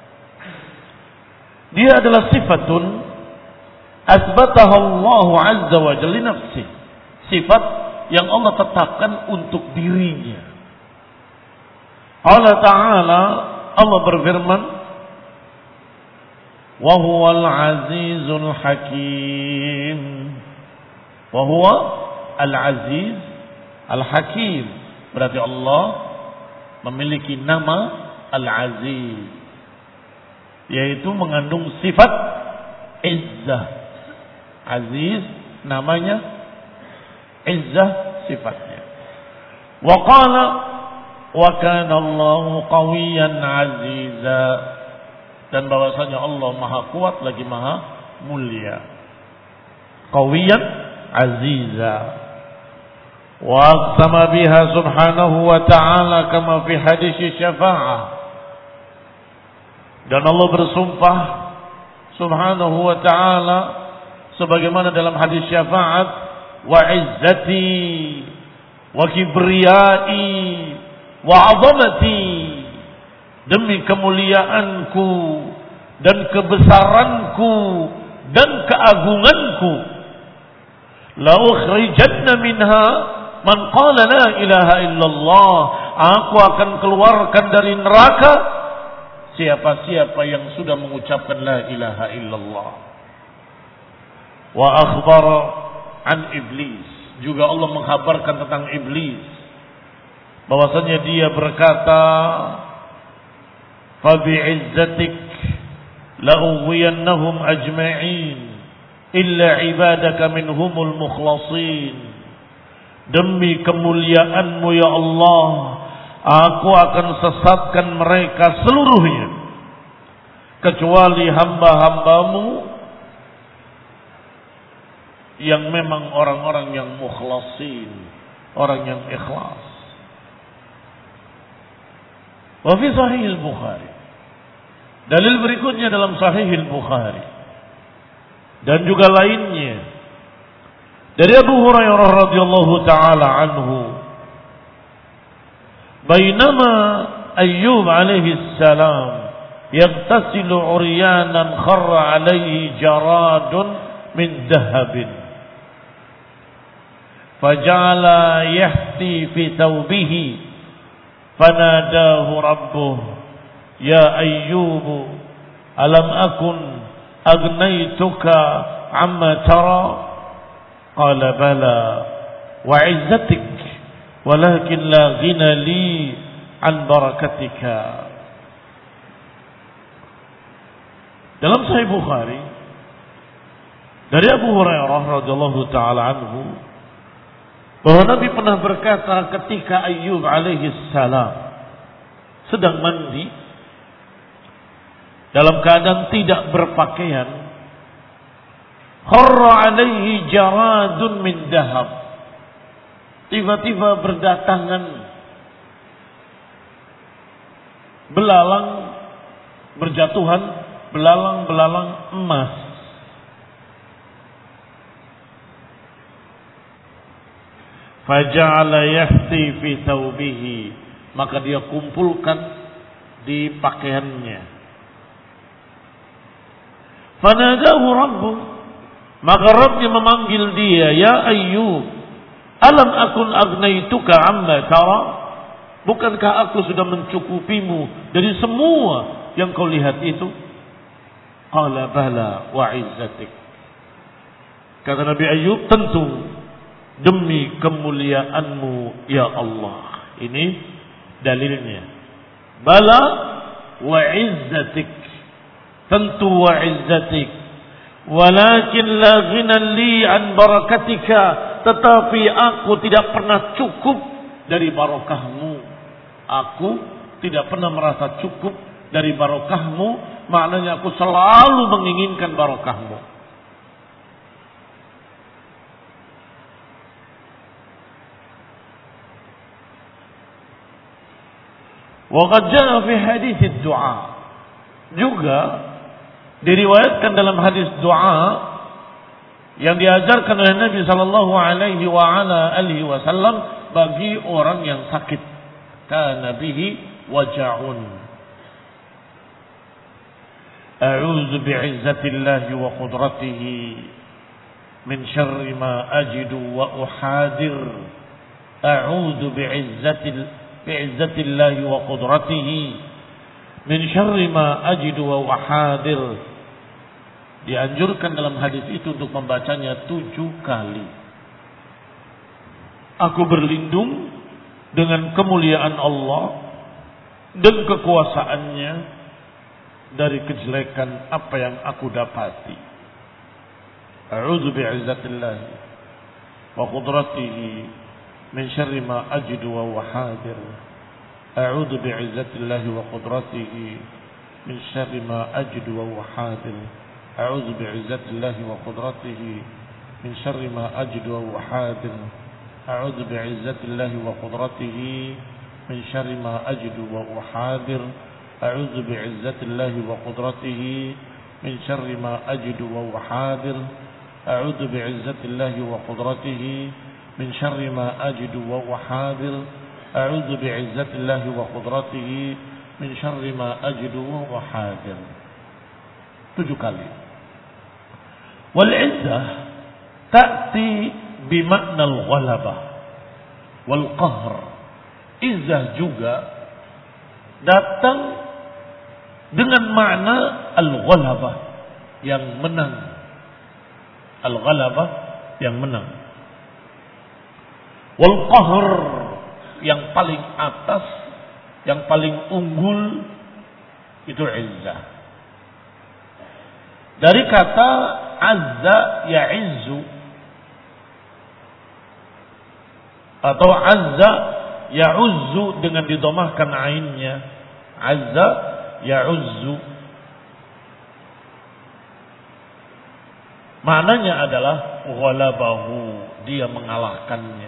dia adalah sifatun asbataha Allah azza wa jalla li nafsi, sifat yang Allah tetapkan untuk dirinya. Allah Ta'ala, Allah berfirman, wa huwal azizul hakim, wa huwa al-aziz al-hakim, berarti Allah memiliki nama al-aziz, yaitu mengandung sifat izzah. Aziz namanya, izzah sifatnya. Wa qala wa kana Allahu qawiyan aziza, dan bahwasanya Allah maha kuat lagi maha mulia. Qawiyan aziza. Wa aqsama biha subhanahu wa ta'ala kama fi hadis syafa'ah, dan Allah bersumpah subhanahu wa ta'ala sebagaimana dalam hadis syafaat, wa izzati wa kibriyai wa azamati, demi kemuliaanku dan kebesaranku dan keagunganku, la ukhrijanna minha man qala la ilaha illallah, aku akan keluarkan dari neraka siapa-siapa yang sudah mengucapkan la ilaha illallah. Wa akhbara an iblis, juga Allah mengkhabarkan tentang iblis bahwasanya dia berkata, fa bi'izzatik la ughwiyannahum ajma'in illa ibadaka minhumul mukhlasin, demi kemuliaanmu ya Allah, aku akan sesatkan mereka seluruhnya kecuali hamba-hambamu yang memang orang-orang yang mukhlasin, orang yang ikhlas. Wa fi sahih al-Bukhari, dalil berikutnya dalam sahih al-Bukhari dan juga lainnya dari Abu Hurairah radhiyallahu taala anhu, bainama Ayyub alaihi salam yaghtasilu uryanan kharra alaihi jaradun min dhahabin faja'ala yahti fi thawbihi fanadahu rabbuh ya Ayyub alam akun agnaituka amma tara Qala bala wa 'izzatik walakin la ghina li an barakatika. Dalam Sahih Bukhari dari Abu Hurairah radhiyallahu taala anhu bahwa Nabi pernah berkata ketika Ayyub alaihi salam sedang mandi dalam keadaan tidak berpakaian, kharra alaihi jaradun min dahab. Tiba-tiba berdatangan belalang, berjatuhan belalang-belalang emas. Faja'ala yahti fi thawbihi, maka dia kumpulkan di pakaiannya. Fanadahu rabbuh, maka Rabbnya memanggil dia, ya Ayyub, alam akun agnaituka amma tara, bukankah aku sudah mencukupimu dari semua yang kau lihat itu? Qala bala wa 'izzatik. Kata Nabi Ayyub, tentu demi kemuliaanmu ya Allah. Ini dalilnya. Bala wa 'izzatik, tentu wa 'izzatik, walakin la ghina li an barakatika, tetapi aku tidak pernah cukup dari barokahmu. Aku tidak pernah merasa cukup dari barokahmu, maknanya aku selalu menginginkan barokahmu. Wa qad jaa fi hadits ad-du'a, juga diriwayatkan dalam hadis doa yang diajarkan oleh Nabi sallallahu alaihi wa ala alihi wasallam bagi orang yang sakit. Kana bihi waja'un. A'udzu bi'izzatillahi wa qudratihi min syarri ma ajidu wa uhadir. A'udzu bi'izzatillahi wa qudratihi min syarri ma ajidu wa uhadir. Dianjurkan dalam hadis itu untuk membacanya 7 kali. Aku berlindung dengan kemuliaan Allah dan kekuasaannya dari kejelekan apa yang aku dapati. A'udzu bi'izzatillahi wa qudratihi min syarri ma ajidu wa uhadir. A'udzu bi'izzatillahi wa qudratihi min syarri ma ajidu wa uhadir. A'udzu bi'izzatillahi wa qudratihi min syarri ma ajidu wa uhadir. A'udzu bi'izzatillahi wa qudratihi min syarri ma ajidu wa uhadir. A'udzu bi'izzatillahi wa qudratihi min syarri ma ajidu wa uhadir. A'udzu bi'izzatillahi wa qudratihi min syarri ma ajidu wa uhadir. A'udzu bi'izzatillahi wa qudratihi min syarri ma ajidu wa uhadir. 7 kali. Wal izzah ta'ti bi makna al-ghalabah wal qahr. Izzah juga datang dengan makna al-ghalabah, yang menang. Al-ghalabah yang menang. Wal qahr, yang paling atas, yang paling unggul, itu izzah. Dari kata azza ya'izzu atau azza ya'uzzu dengan didomahkan ainnya. Azza ya'uzzu maknanya adalah ghalabahu, dia mengalahkannya.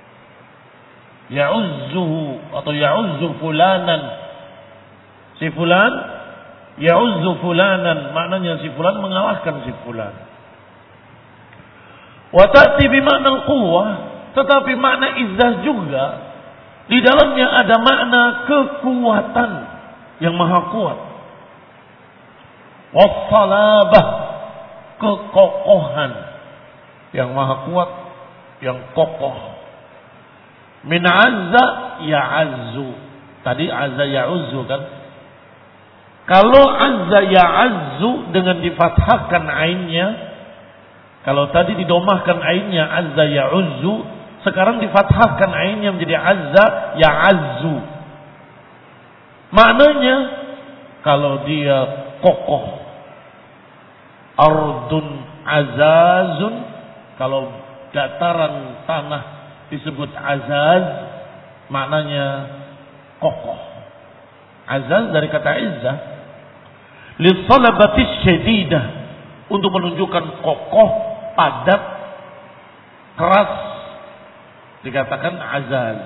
Ya'uzzuhu atau ya'uzzu fulanan, si fulan ya'uzzu fulanan, maknanya si fulan mengalahkan si fulan. Wa ta'ti bi makna al-quwwah, tetapi makna izzah juga di dalamnya ada makna kekuatan yang maha kuat. Wassalabah, kekokohan yang maha kuat, yang kokoh. Min azza ya'azzu, tadi azza ya'uzzu kan. Kalau azza ya'azzu dengan difathahkan ainnya, Kalau tadi didomahkan ainnya azza ya'uzzu, sekarang difathahkan ainnya menjadi azza ya'azzu. Maknanya kalau dia kokoh, ardun azazun, kalau dataran tanah disebut azaz, maknanya kokoh. Azaz dari kata izzah. Lisalabatis syadidah, untuk menunjukkan kokoh, padat, keras, dikatakan azaz.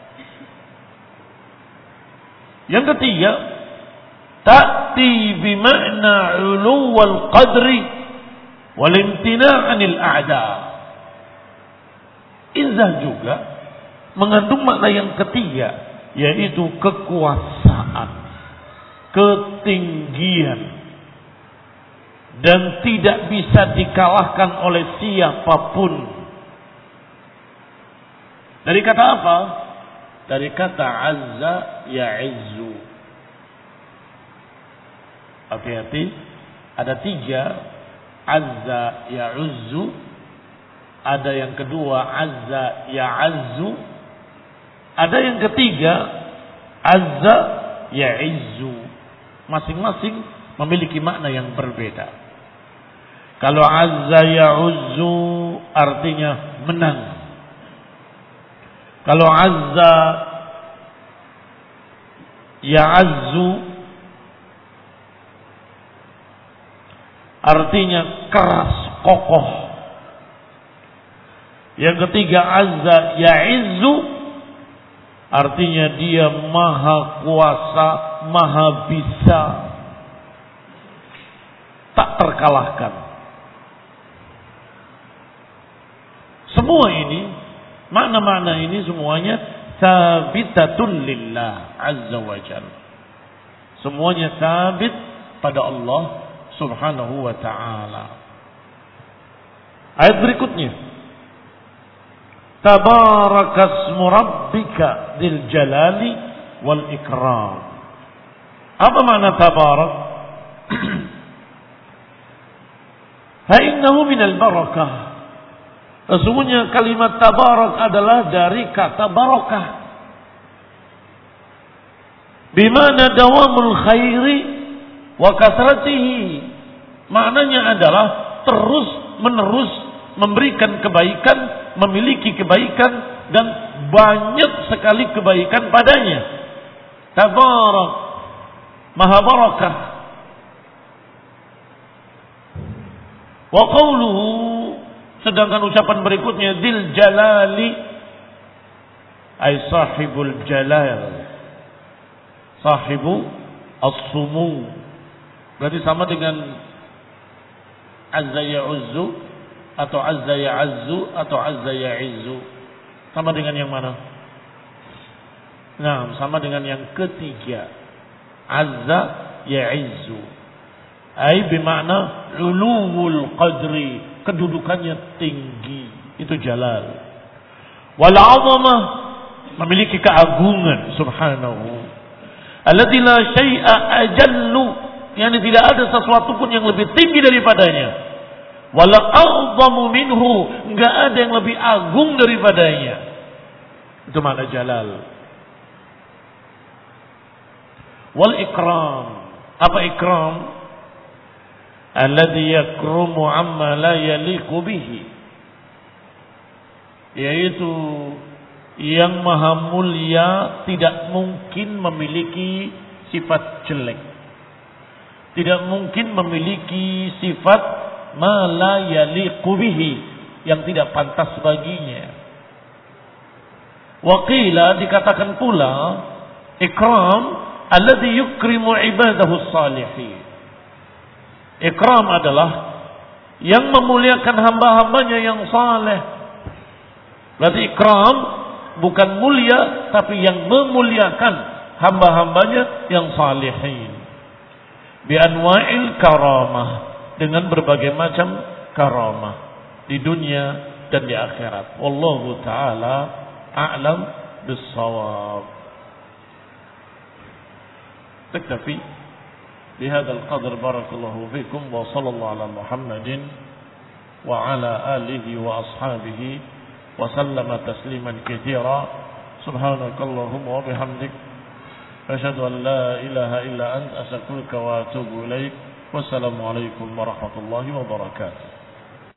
Yang ketiga, ta'ti bima'na uluwal qadri wal imtina'anil a'da. Izzah juga mengandung makna yang ketiga, yaitu kekuasaan, ketinggian, dan tidak bisa dikalahkan oleh siapapun. Dari kata apa? Dari kata azza ya'izzu. Hati-hati, ada 3, azza ya'uzzu, ada yang kedua azza ya'azzu, ada yang ketiga azza ya'izzu. Masing-masing memiliki makna yang berbeda. Kalau azza ya'uzzu artinya menang. Kalau azza ya'azzu artinya keras, kokoh. Yang ketiga azza ya'izzu artinya dia maha kuasa, maha bisa, tak terkalahkan. Semua ini, makna-makna ini semuanya sabitatun lillah azza wa jalla. Semuanya sabit pada Allah subhanahu wa ta'ala. Ayat berikutnya, tabarakasmu rabbika dzil jalali wal ikram. Apa makna tabarak? Fa'innahu minal barakah. Sesungguhnya kalimat tabarak adalah dari kata barakah. Bimana dawamul khairi wa kasratihi. Maknanya adalah terus menerus memberikan kebaikan, memiliki kebaikan, dan banyak sekali kebaikan padanya. Tabarak, maha barakah. Wa qawluhu, sedangkan ucapan berikutnya dzil jalali ay sahibul jalal, sahibu as-sumu, berarti sama dengan azza ya'uzzu atau azza ya'azzu atau azza ya'izzu. Sama dengan yang mana? Nah, sama dengan yang ketiga, azza ya'izzu. Ai bermakna uluwul qadri, kedudukannya tinggi, itu jalal. Wal 'azamah, memiliki keagungan subhanahu. Alladzi la syai'a ajallu, yang tidak ada sesuatu pun yang lebih tinggi daripadanya. Wala a'zamu minhu, enggak ada yang lebih agung daripadanya. Itu makna jalal. Wal ikram, apa ikram? Alladzi yakrumu amma la yaliqu bihi, yaitu yang maha mulia tidak mungkin memiliki sifat jelek, tidak mungkin memiliki sifat ma la yaliqu bihi, yang tidak pantas baginya. Wa qila, dikatakan pula ikram alladzi yukrimu ibadahu salihin. Ikram adalah yang memuliakan hamba-hambanya yang saleh. Berarti ikram bukan mulia, tapi yang memuliakan hamba-hambanya yang salihin. Bi anwa'il karamah, dengan berbagai macam karamah di dunia dan di akhirat. Wallahu taala a'lam bis-shawab. Taktafi بهذا القدر. بارك الله فيكم وصلى الله على محمد wa ala alihi wa ashabihi wa sallama tasliman katsira. Subhanakallahumma wa bihamdik asyhadu an la ilaha illa anta astaghfiruka wa atubu ilaik. Wassalamualaikum warahmatullahi wabarakatuh.